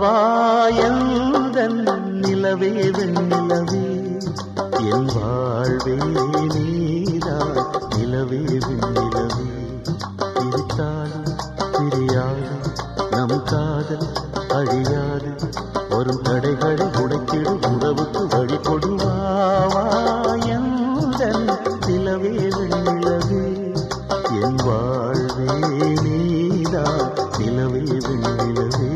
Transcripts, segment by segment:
வாயந்தன் நிலவே வெண்ணிலவே என் வாழ்வே நீதான் நிலவே வெண்ணிலவே பிரித்தாலும் பிரியாது நம் காதல் அழியாது வரும் தடைகளை உடைத்திடும் உறவுக்கு வழி கொடுவாயந்தன் நிலவே வெண்ணிலவே என் வாழ்வே நீதான் நிலவே வெண்ணிலவே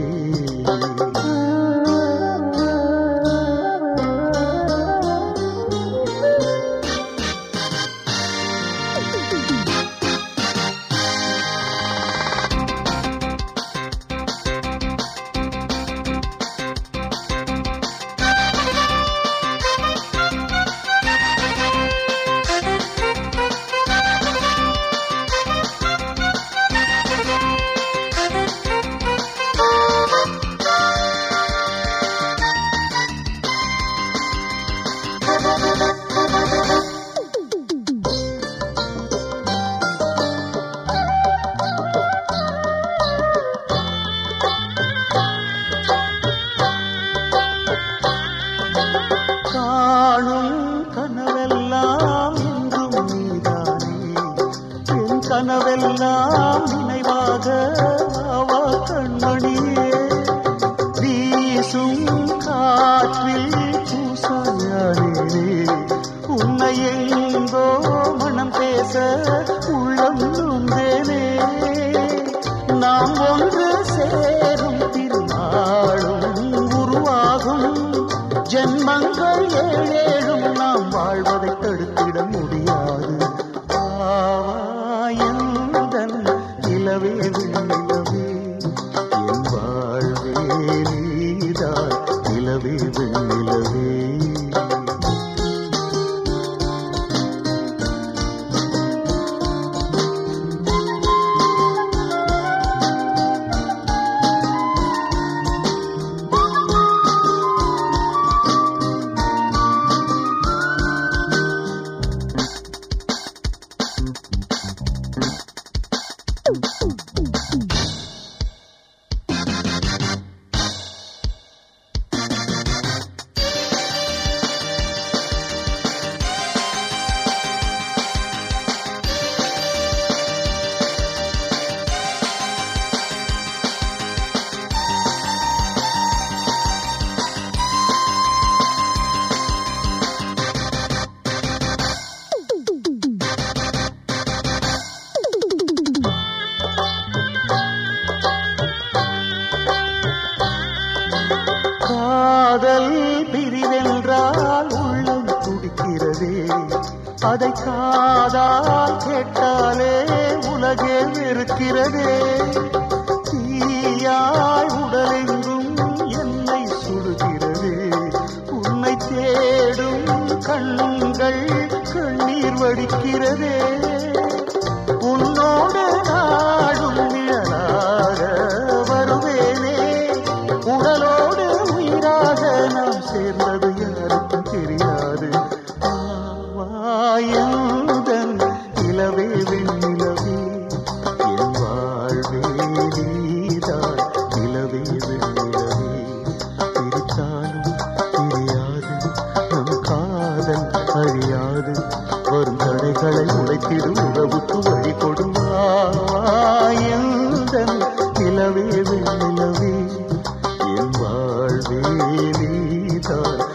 கனவெல்லாம் நினைவாக அவா கண்மணியே வீசும் காற்றில் பூசாயானே உன்னை எங்கோ மனம் பேச உள்ளம் நொந்தேனே நாம் ஒன்று சேரும் திருநாளும் உருவாகும் ஜென்மங்கள் ஏழேழும் நாம் வாழ்வதை தடுத்திட முடியாது நிலவே வெண்ணிலவே என் வாழ்வே நீதான் நிலவே வெண்ணிலவே காதல் பிரிவென்றால் உள்ளம் துடிக்கிறதே அதை காதால் கேட்டாலே உலகே வெறுக்கிறதே தீயாய் உடலெங்கும் என்னை சுடுகிறதே உன்னை தேடும் கண்கள் கண்ணீர் வடிக்கிறதே உன்னோடு நாடும் நிழலாக வருவேனே உடலோடு உயிராக நாம் சேர்ந்தது யாருக்கும் தெரியாது வாயந்தன் நிலவே வெண்ணிலவே என் வாழ்வே நீதான் நிலவே வெண்ணிலவே பிரித்தாலும் பிரியாது நம் காதல் அழியாது வரும் தடைகளை உடைத்திடும் உறவுக்கு வழி கொடுவாயந்தன் நிலவே வெண்ணிலவே என் வாழ்வே நீதான்